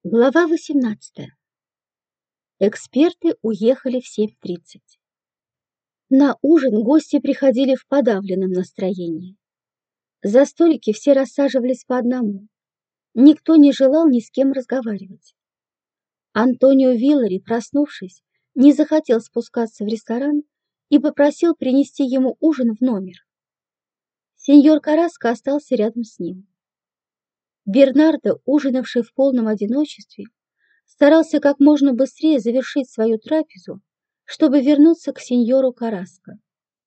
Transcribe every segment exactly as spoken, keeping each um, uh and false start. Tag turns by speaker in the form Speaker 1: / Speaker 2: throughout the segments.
Speaker 1: Глава восемнадцатая. Эксперты уехали в семь тридцать. На ужин гости приходили в подавленном настроении. За столики все рассаживались по одному. Никто не желал ни с кем разговаривать. Антонио Виллари, проснувшись, не захотел спускаться в ресторан и попросил принести ему ужин в номер. Сеньор Караско остался рядом с ним. Бернардо, ужинавший в полном одиночестве, старался как можно быстрее завершить свою трапезу, чтобы вернуться к сеньору Караско.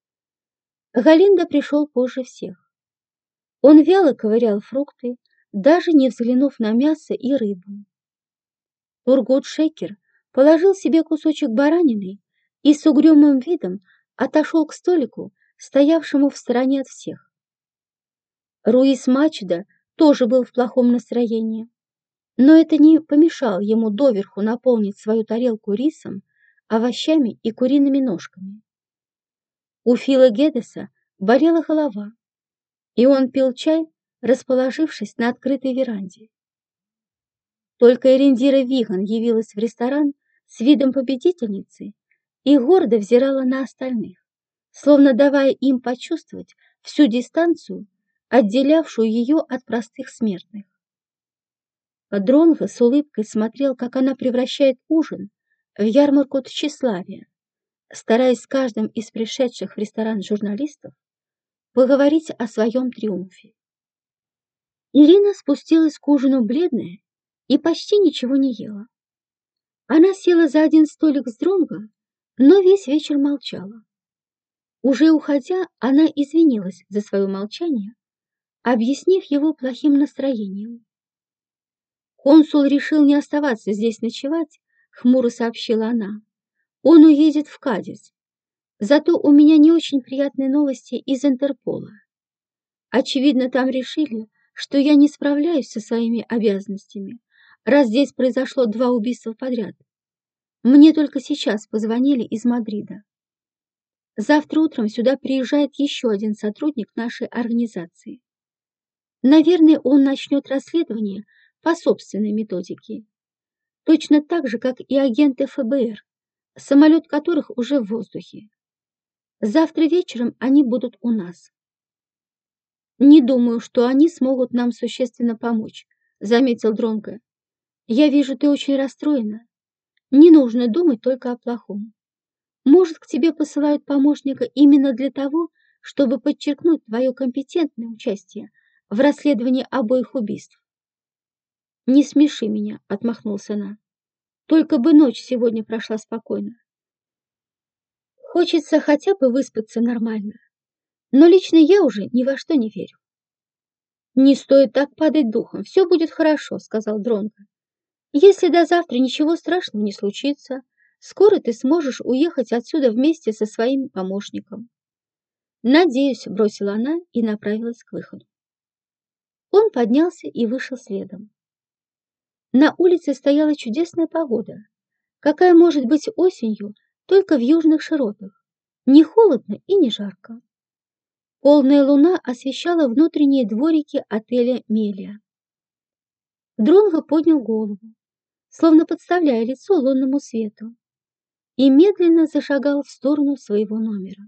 Speaker 1: Галиндо пришел позже всех. Он вяло ковырял фрукты, даже не взглянув на мясо и рыбу. Тургут Шекер положил себе кусочек баранины и с угрюмым видом отошел к столику, стоявшему в стороне от всех. Руис Мачедо тоже был в плохом настроении, но это не помешало ему доверху наполнить свою тарелку рисом, овощами и куриными ножками. У Фила Гедеса болела голова, и он пил чай, расположившись на открытой веранде. Только Эрендира Виган явилась в ресторан с видом победительницы и гордо взирала на остальных, словно давая им почувствовать всю дистанцию, отделявшую ее от простых смертных. Дронго с улыбкой смотрел, как она превращает ужин в ярмарку тщеславия, стараясь с каждым из пришедших в ресторан журналистов поговорить о своем триумфе. Ирина спустилась к ужину бледная и почти ничего не ела. Она села за один столик с Дронго, но весь вечер молчала. Уже уходя, она извинилась за свое молчание, объяснив его плохим настроением. «Консул решил не оставаться здесь ночевать», — хмуро сообщила она. «Он уедет в Кадис. Зато у меня не очень приятные новости из Интерпола. Очевидно, там решили, что я не справляюсь со своими обязанностями, раз здесь произошло два убийства подряд. Мне только сейчас позвонили из Мадрида. Завтра утром сюда приезжает еще один сотрудник нашей организации. Наверное, он начнет расследование по собственной методике. Точно так же, как и агенты эф бэ эр, самолет которых уже в воздухе. Завтра вечером они будут у нас. Не думаю, что они смогут нам существенно помочь, заметил Дронго. Я вижу, ты очень расстроена. Не нужно думать только о плохом. Может, к тебе посылают помощника именно для того, чтобы подчеркнуть твое компетентное участие в расследовании обоих убийств. «Не смеши меня», — отмахнулась она. «Только бы ночь сегодня прошла спокойно. Хочется хотя бы выспаться нормально. Но лично я уже ни во что не верю». «Не стоит так падать духом, все будет хорошо», — сказал Дронго. «Если до завтра ничего страшного не случится, скоро ты сможешь уехать отсюда вместе со своим помощником». «Надеюсь», — бросила она и направилась к выходу. Он поднялся и вышел следом. На улице стояла чудесная погода, какая может быть осенью только в южных широтах. Не холодно и не жарко. Полная луна освещала внутренние дворики отеля «Мелия». Дронго поднял голову, словно подставляя лицо лунному свету, и медленно зашагал в сторону своего номера.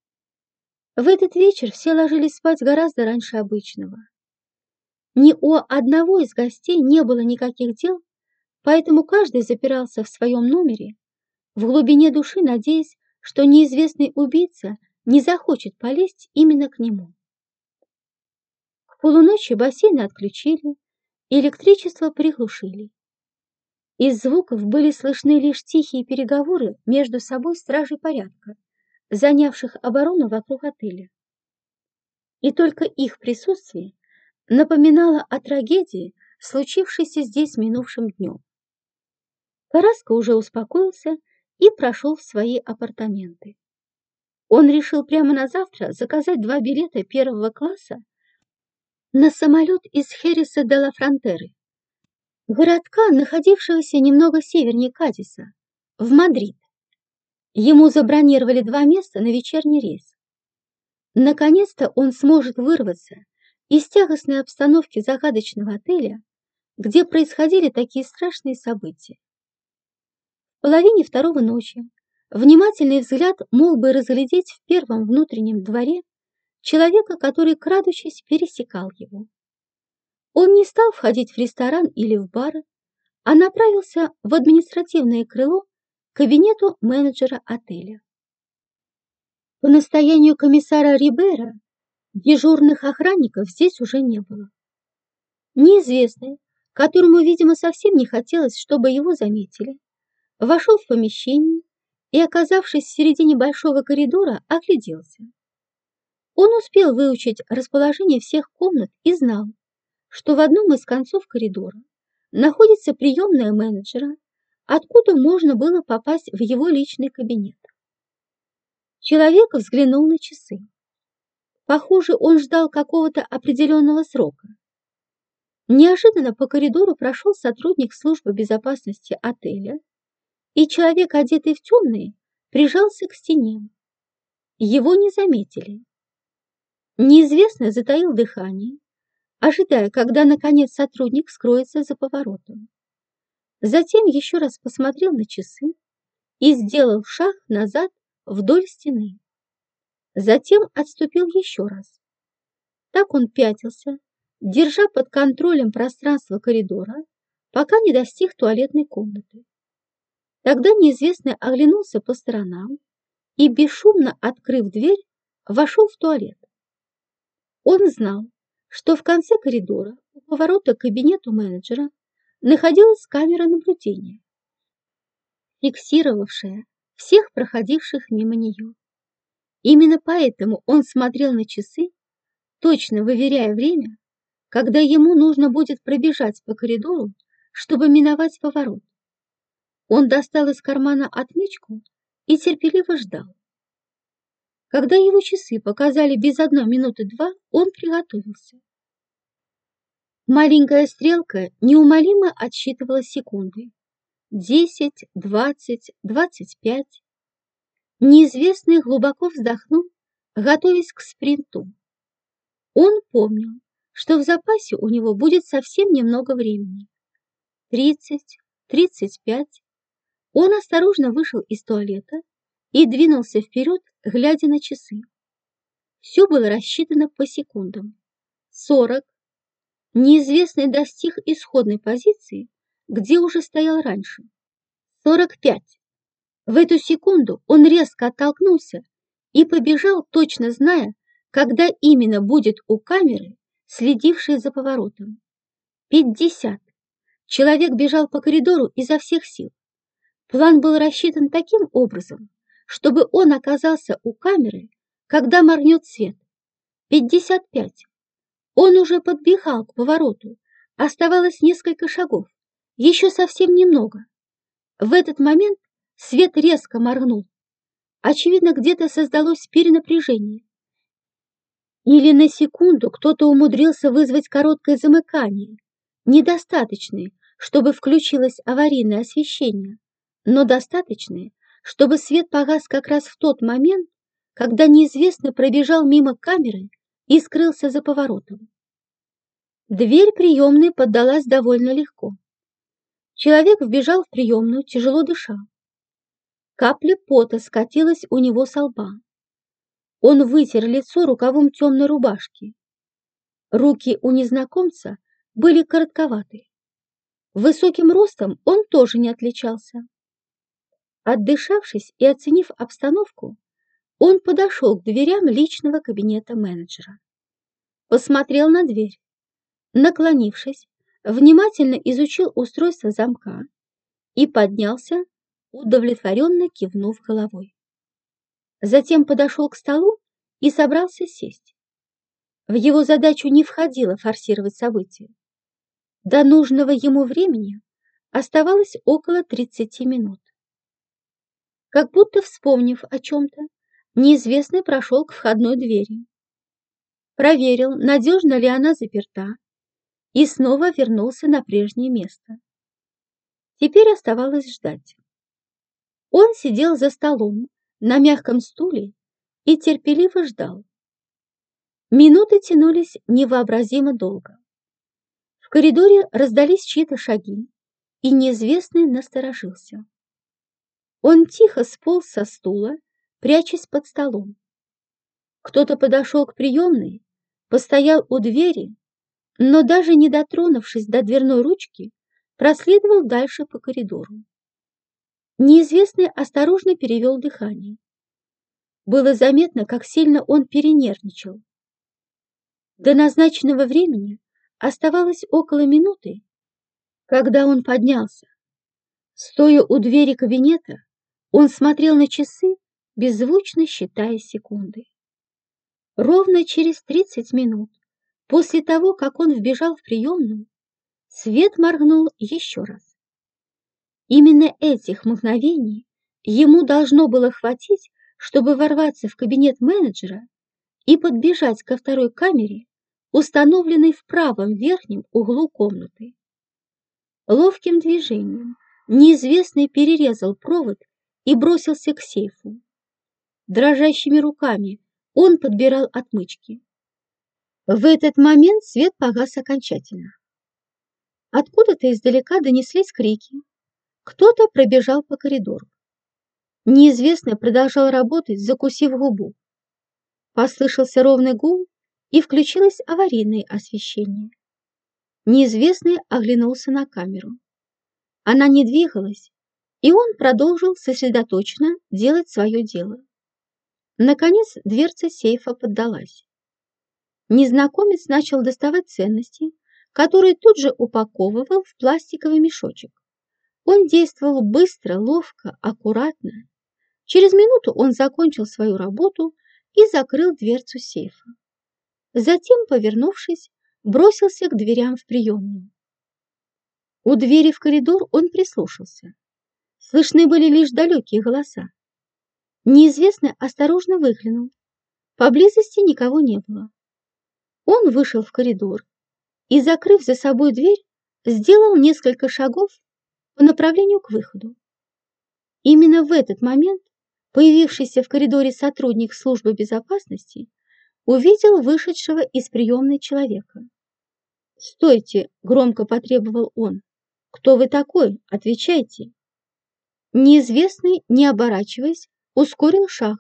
Speaker 1: В этот вечер все ложились спать гораздо раньше обычного. Ни у одного из гостей не было никаких дел, поэтому каждый запирался в своем номере, в глубине души надеясь, что неизвестный убийца не захочет полезть именно к нему. К полуночи бассейны отключили, электричество приглушили. Из звуков были слышны лишь тихие переговоры между собой стражей порядка, занявших оборону вокруг отеля. И только их присутствие напоминало о трагедии, случившейся здесь минувшим днем. Караско уже успокоился и прошел в свои апартаменты. Он решил прямо на завтра заказать два билета первого класса на самолет из Хереса де ла Фронтеры, городка, находившегося немного севернее Кадиса, в Мадрид. Ему забронировали два места на вечерний рейс. Наконец-то он сможет вырваться из тягостной обстановки загадочного отеля, где происходили такие страшные события. В половине второго ночи внимательный взгляд мог бы разглядеть в первом внутреннем дворе человека, который, крадучись, пересекал его. Он не стал входить в ресторан или в бар, а направился в административное крыло к кабинету менеджера отеля. По настоянию комиссара Рибейро дежурных охранников здесь уже не было. Неизвестный, которому, видимо, совсем не хотелось, чтобы его заметили, вошел в помещение и, оказавшись в середине большого коридора, огляделся. Он успел выучить расположение всех комнат и знал, что в одном из концов коридора находится приемная менеджера, откуда можно было попасть в его личный кабинет. Человек взглянул на часы. Похоже, он ждал какого-то определенного срока. Неожиданно по коридору прошел сотрудник службы безопасности отеля, и человек, одетый в темное, прижался к стене. Его не заметили. Неизвестный затаил дыхание, ожидая, когда, наконец, сотрудник скроется за поворотом. Затем еще раз посмотрел на часы и сделал шаг назад вдоль стены. Затем отступил еще раз. Так он пятился, держа под контролем пространство коридора, пока не достиг туалетной комнаты. Тогда неизвестный оглянулся по сторонам и, бесшумно открыв дверь, вошел в туалет. Он знал, что в конце коридора у поворота к кабинету менеджера находилась камера наблюдения, фиксировавшая всех проходивших мимо нее. Именно поэтому он смотрел на часы, точно выверяя время, когда ему нужно будет пробежать по коридору, чтобы миновать поворот. Он достал из кармана отмычку и терпеливо ждал. Когда его часы показали без одной минуты два, он приготовился. Маленькая стрелка неумолимо отсчитывала секунды. Десять, двадцать, двадцать пять. Неизвестный глубоко вздохнул, готовясь к спринту. Он помнил, что в запасе у него будет совсем немного времени. Тридцать, тридцать пять. Он осторожно вышел из туалета и двинулся вперед, глядя на часы. Все было рассчитано по секундам. Сорок. Неизвестный достиг исходной позиции, где уже стоял раньше. Сорок пять. В эту секунду он резко оттолкнулся и побежал, точно зная, когда именно будет у камеры, следившей за поворотом. Пятьдесят. Человек бежал по коридору изо всех сил. План был рассчитан таким образом, чтобы он оказался у камеры, когда моргнет свет. Пятьдесят пять. Он уже подбегал к повороту. Оставалось несколько шагов. Еще совсем немного. В этот момент свет резко моргнул. Очевидно, где-то создалось перенапряжение. Или на секунду кто-то умудрился вызвать короткое замыкание, недостаточное, чтобы включилось аварийное освещение, но достаточное, чтобы свет погас как раз в тот момент, когда неизвестный пробежал мимо камеры и скрылся за поворотом. Дверь приемной поддалась довольно легко. Человек вбежал в приемную, тяжело дыша. Капля пота скатилась у него со лба. Он вытер лицо рукавом темной рубашки. Руки у незнакомца были коротковаты. Высоким ростом он тоже не отличался. Отдышавшись и оценив обстановку, он подошел к дверям личного кабинета менеджера. Посмотрел на дверь. Наклонившись, внимательно изучил устройство замка и поднялся, удовлетворенно кивнув головой. Затем подошел к столу и собрался сесть. В его задачу не входило форсировать события. До нужного ему времени оставалось около тридцати минут. Как будто вспомнив о чем-то, неизвестный прошел к входной двери. Проверил, надежно ли она заперта, и снова вернулся на прежнее место. Теперь оставалось ждать. Он сидел за столом на мягком стуле и терпеливо ждал. Минуты тянулись невообразимо долго. В коридоре раздались чьи-то шаги, и неизвестный насторожился. Он тихо сполз со стула, прячась под столом. Кто-то подошел к приемной, постоял у двери, но даже не дотронувшись до дверной ручки, проследовал дальше по коридору. Неизвестный осторожно перевел дыхание. Было заметно, как сильно он перенервничал. До назначенного времени оставалось около минуты, когда он поднялся. Стоя у двери кабинета, он смотрел на часы, беззвучно считая секунды. Ровно через тридцать минут, после того, как он вбежал в приемную, свет моргнул еще раз. Именно этих мгновений ему должно было хватить, чтобы ворваться в кабинет менеджера и подбежать ко второй камере, установленной в правом верхнем углу комнаты. Ловким движением неизвестный перерезал провод и бросился к сейфу. Дрожащими руками он подбирал отмычки. В этот момент свет погас окончательно. Откуда-то издалека донеслись крики. Кто-то пробежал по коридору. Неизвестный продолжал работать, закусив губу. Послышался ровный гул, и включилось аварийное освещение. Неизвестный оглянулся на камеру. Она не двигалась, и он продолжил сосредоточенно делать свое дело. Наконец дверца сейфа поддалась. Незнакомец начал доставать ценности, которые тут же упаковывал в пластиковый мешочек. Он действовал быстро, ловко, аккуратно. Через минуту он закончил свою работу и закрыл дверцу сейфа. Затем, повернувшись, бросился к дверям в приемную. У двери в коридор он прислушался. Слышны были лишь далекие голоса. Неизвестный осторожно выглянул. Поблизости никого не было. Он вышел в коридор и, закрыв за собой дверь, сделал несколько шагов по направлению к выходу. Именно в этот момент появившийся в коридоре сотрудник службы безопасности увидел вышедшего из приемной человека. «Стойте!» – громко потребовал он. «Кто вы такой? Отвечайте!» Неизвестный, не оборачиваясь, ускорил шаг.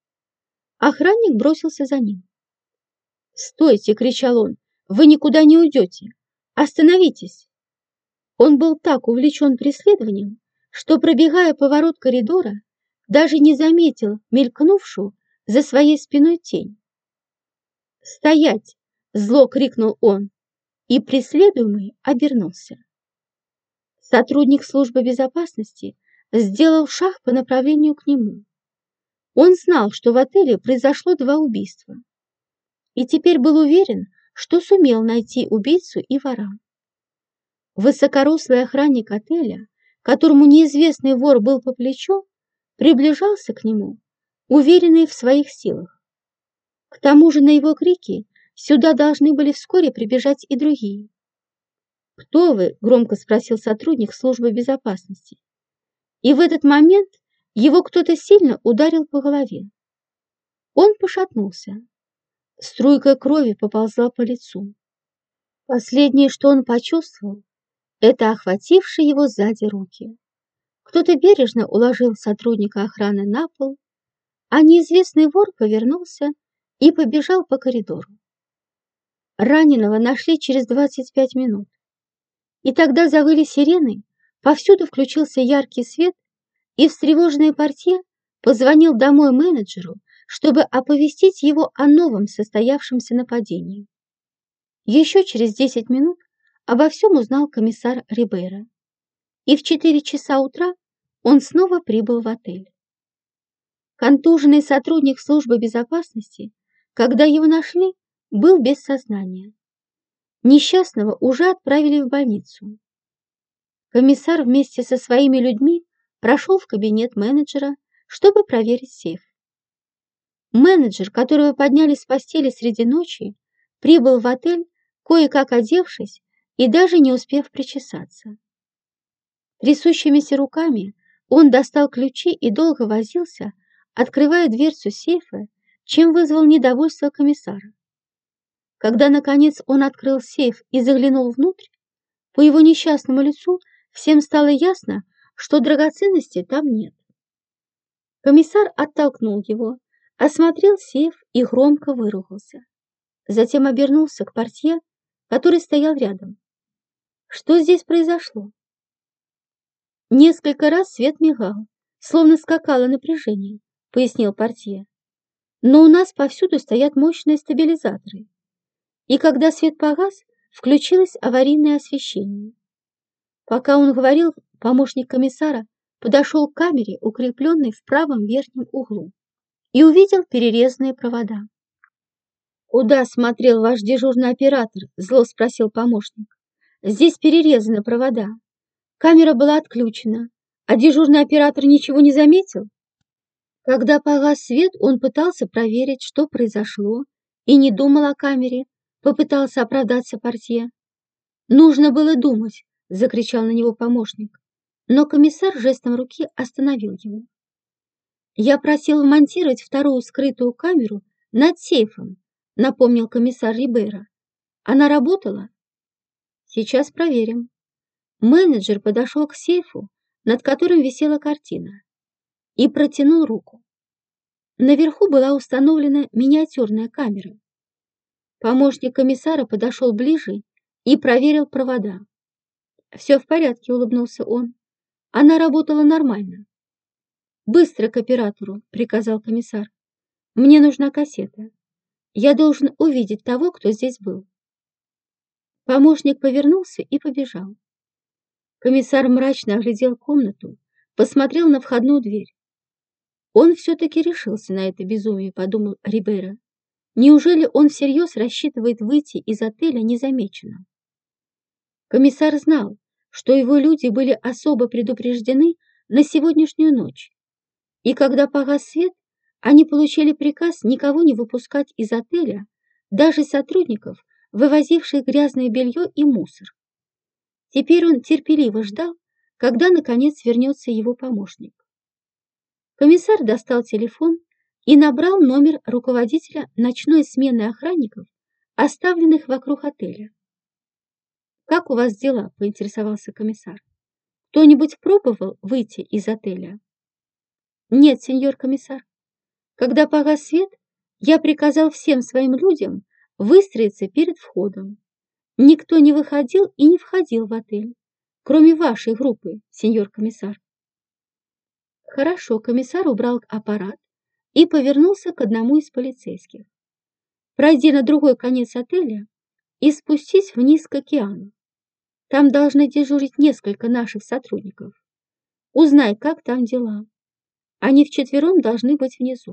Speaker 1: Охранник бросился за ним. «Стойте!» – кричал он. «Вы никуда не уйдете! Остановитесь!» Он был так увлечен преследованием, что, пробегая поворот коридора, даже не заметил мелькнувшую за своей спиной тень. «Стоять!» – зло крикнул он, и преследуемый обернулся. Сотрудник службы безопасности сделал шаг по направлению к нему. Он знал, что в отеле произошло два убийства, и теперь был уверен, что сумел найти убийцу и вора. Высокорослый охранник отеля, которому неизвестный вор был по плечу, приближался к нему, уверенный в своих силах. К тому же на его крики сюда должны были вскоре прибежать и другие. «Кто вы?» – громко спросил сотрудник службы безопасности. И в этот момент его кто-то сильно ударил по голове. Он пошатнулся. Струйка крови поползла по лицу. Последнее, что он почувствовал, это охватившие его сзади руки. Кто-то бережно уложил сотрудника охраны на пол, а неизвестный вор повернулся и побежал по коридору. Раненого нашли через двадцать пять минут. И тогда завыли сирены, повсюду включился яркий свет, и встревоженный портье позвонил домой менеджеру, чтобы оповестить его о новом состоявшемся нападении. Еще через десять минут обо всем узнал комиссар Рибейро, и в четыре часа утра он снова прибыл в отель. Контуженный сотрудник службы безопасности, когда его нашли, был без сознания. Несчастного уже отправили в больницу. Комиссар вместе со своими людьми прошел в кабинет менеджера, чтобы проверить сейф. Менеджер, которого подняли с постели среди ночи, прибыл в отель, кое-как одевшись и даже не успев причесаться. Трясущимися руками он достал ключи и долго возился, открывая дверцу сейфа, чем вызвал недовольство комиссара. Когда, наконец, он открыл сейф и заглянул внутрь, По его несчастному лицу всем стало ясно, что драгоценностей там нет. Комиссар оттолкнул его, осмотрел сейф и громко выругался. Затем обернулся к портье, который стоял рядом. Что здесь произошло? Несколько раз свет мигал, словно скакало напряжение, пояснил портье. Но у нас повсюду стоят мощные стабилизаторы. И когда свет погас, включилось аварийное освещение. Пока он говорил, помощник комиссара подошел к камере, укрепленной в правом верхнем углу, и увидел перерезанные провода. «Куда смотрел ваш дежурный оператор?» – зло спросил помощник. «Здесь перерезаны провода. Камера была отключена, а дежурный оператор ничего не заметил?» Когда погас свет, он пытался проверить, что произошло, и не думал о камере, попытался оправдаться портье. «Нужно было думать!» – закричал на него помощник. Но комиссар жестом руки остановил его. «Я просил вмонтировать вторую скрытую камеру над сейфом», – напомнил комиссар Рибейро. «Она работала?» «Сейчас проверим». Менеджер подошел к сейфу, над которым висела картина, и протянул руку. Наверху была установлена миниатюрная камера. Помощник комиссара подошел ближе и проверил провода. «Все в порядке», — улыбнулся он. «Она работала нормально». «Быстро к оператору», — приказал комиссар. «Мне нужна кассета. Я должен увидеть того, кто здесь был». Помощник повернулся и побежал. Комиссар мрачно оглядел комнату, посмотрел на входную дверь. «Он все-таки решился на это безумие», — подумал Рибейро. «Неужели он всерьез рассчитывает выйти из отеля незамеченным?» Комиссар знал, что его люди были особо предупреждены на сегодняшнюю ночь, и когда погас свет, они получили приказ никого не выпускать из отеля, даже сотрудников, вывозивших грязное белье и мусор. Теперь он терпеливо ждал, когда наконец вернется его помощник. Комиссар достал телефон и набрал номер руководителя ночной смены охранников, оставленных вокруг отеля. «Как у вас дела?» – поинтересовался комиссар. «Кто-нибудь пробовал выйти из отеля?» «Нет, сеньор комиссар. Когда погас свет, я приказал всем своим людям выстроиться перед входом. Никто не выходил и не входил в отель, кроме вашей группы, сеньор комиссар». Хорошо, комиссар убрал аппарат и повернулся к одному из полицейских. «Пройди на другой конец отеля и спустись вниз к океану. Там должны дежурить несколько наших сотрудников. Узнай, как там дела. Они вчетвером должны быть внизу».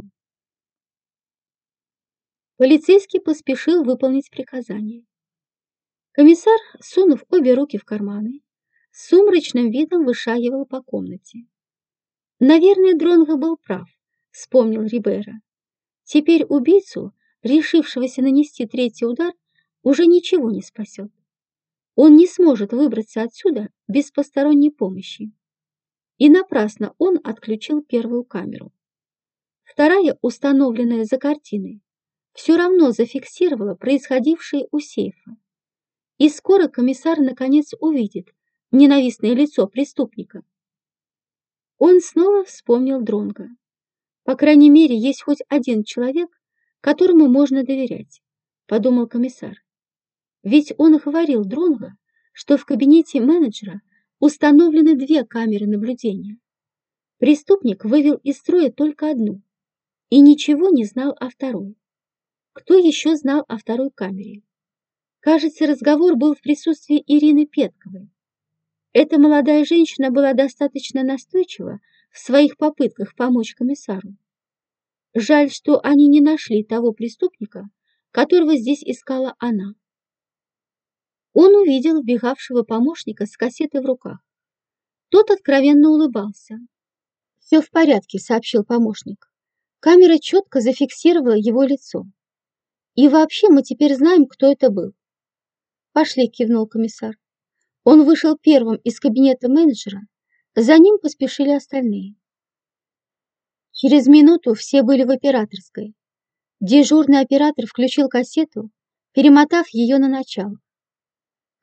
Speaker 1: Полицейский поспешил выполнить приказание. Комиссар, сунув обе руки в карманы, с сумрачным видом вышагивал по комнате. «Наверное, Дронго был прав», — вспомнил Рибейро. «Теперь убийцу, решившегося нанести третий удар, уже ничего не спасет. Он не сможет выбраться отсюда без посторонней помощи». И напрасно он отключил первую камеру. Вторая, установленная за картиной, все равно зафиксировала происходившее у сейфа. И скоро комиссар наконец увидит ненавистное лицо преступника. Он снова вспомнил Дронго. По крайней мере, есть хоть один человек, которому можно доверять, подумал комиссар. Ведь он говорил Дронго, что в кабинете менеджера установлены две камеры наблюдения. Преступник вывел из строя только одну и ничего не знал о второй. Кто еще знал о второй камере? Кажется, разговор был в присутствии Ирины Петковой. Эта молодая женщина была достаточно настойчива в своих попытках помочь комиссару. Жаль, что они не нашли того преступника, которого здесь искала она. Он увидел вбегавшего помощника с кассетой в руках. Тот откровенно улыбался. «Все в порядке», — сообщил помощник. Камера четко зафиксировала его лицо. «И вообще мы теперь знаем, кто это был». «Пошли», — кивнул комиссар. Он вышел первым из кабинета менеджера, за ним поспешили остальные. Через минуту все были в операторской. Дежурный оператор включил кассету, перемотав ее на начало.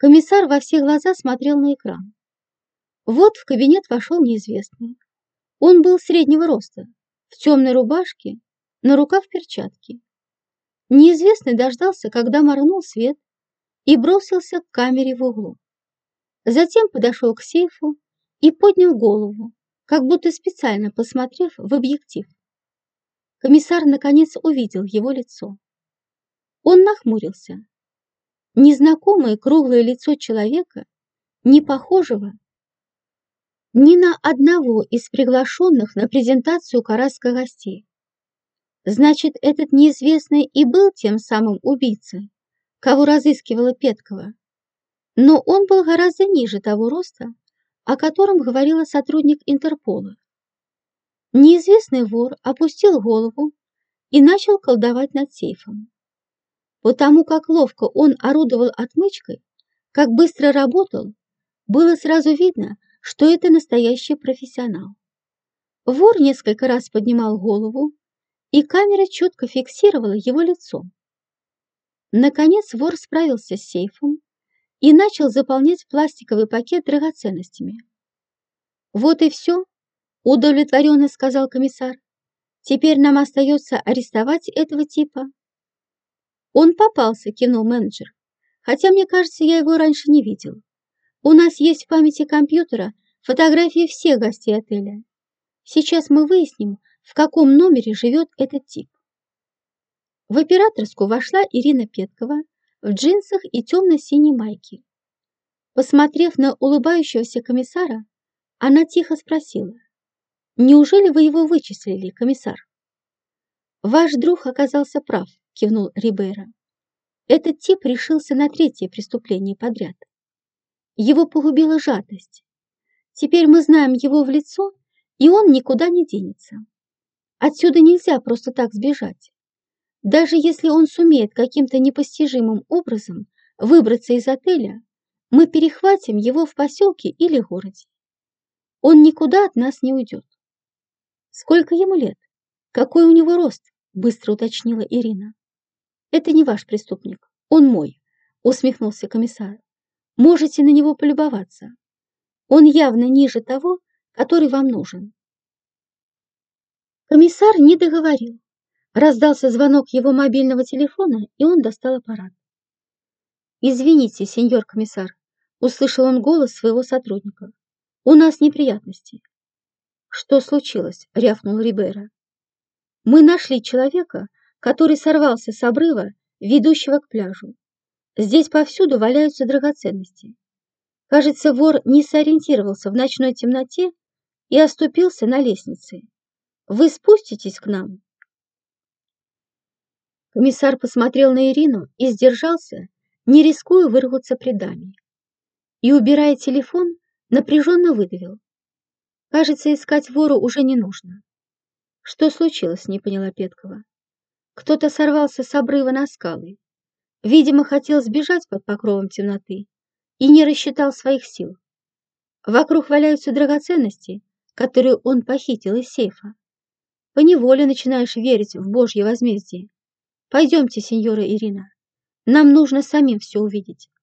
Speaker 1: Комиссар во все глаза смотрел на экран. Вот в кабинет вошел неизвестный. Он был среднего роста, в темной рубашке, на руках перчатки. Неизвестный дождался, когда моргнул свет, и бросился к камере в углу. Затем подошел к сейфу и поднял голову, как будто специально посмотрев в объектив. Комиссар наконец увидел его лицо. Он нахмурился. Незнакомое круглое лицо человека, не похожего ни на одного из приглашенных на презентацию Караска гостей. Значит, этот неизвестный и был тем самым убийцей, кого разыскивала Петкова. Но он был гораздо ниже того роста, о котором говорила сотрудник Интерпола. Неизвестный вор опустил голову и начал колдовать над сейфом. Потому как ловко он орудовал отмычкой, как быстро работал, было сразу видно, что это настоящий профессионал. Вор несколько раз поднимал голову, и камера четко фиксировала его лицо. Наконец вор справился с сейфом и начал заполнять пластиковый пакет драгоценностями. «Вот и все», — удовлетворенно сказал комиссар. «Теперь нам остается арестовать этого типа». «Он попался», — кивнул менеджер. «Хотя, мне кажется, я его раньше не видел. У нас есть в памяти компьютера фотографии всех гостей отеля. Сейчас мы выясним, в каком номере живет этот тип». В операторскую вошла Ирина Петкова в джинсах и темно-синей майке. Посмотрев на улыбающегося комиссара, она тихо спросила: «Неужели вы его вычислили, комиссар?» «Ваш друг оказался прав», — кивнул Рибейро. «Этот тип решился на третье преступление подряд. Его погубила жадность. Теперь мы знаем его в лицо, и он никуда не денется. Отсюда нельзя просто так сбежать. Даже если он сумеет каким-то непостижимым образом выбраться из отеля, мы перехватим его в поселке или городе. Он никуда от нас не уйдет». «Сколько ему лет? Какой у него рост?» – быстро уточнила Ирина. «Это не ваш преступник, он мой», – усмехнулся комиссар. «Можете на него полюбоваться. Он явно ниже того, который вам нужен». Комиссар не договорил. Раздался звонок его мобильного телефона, и он достал аппарат. «Извините, сеньор комиссар», — услышал он голос своего сотрудника. «У нас неприятности». «Что случилось?» — рявкнул Рибейро. «Мы нашли человека, который сорвался с обрыва, ведущего к пляжу. Здесь повсюду валяются драгоценности. Кажется, вор не сориентировался в ночной темноте и оступился на лестнице. Вы спуститесь к нам?» Комиссар посмотрел на Ирину и сдержался, не рискуя вырваться при даме. И, убирая телефон, напряженно выдавил: «Кажется, искать вору уже не нужно». «Что случилось?» — не поняла Петкова. «Кто-то сорвался с обрыва на скалы. Видимо, хотел сбежать под покровом темноты и не рассчитал своих сил. Вокруг валяются драгоценности, которые он похитил из сейфа. Поневоле начинаешь верить в Божье возмездие. Пойдемте, сеньора Ирина. Нам нужно самим все увидеть».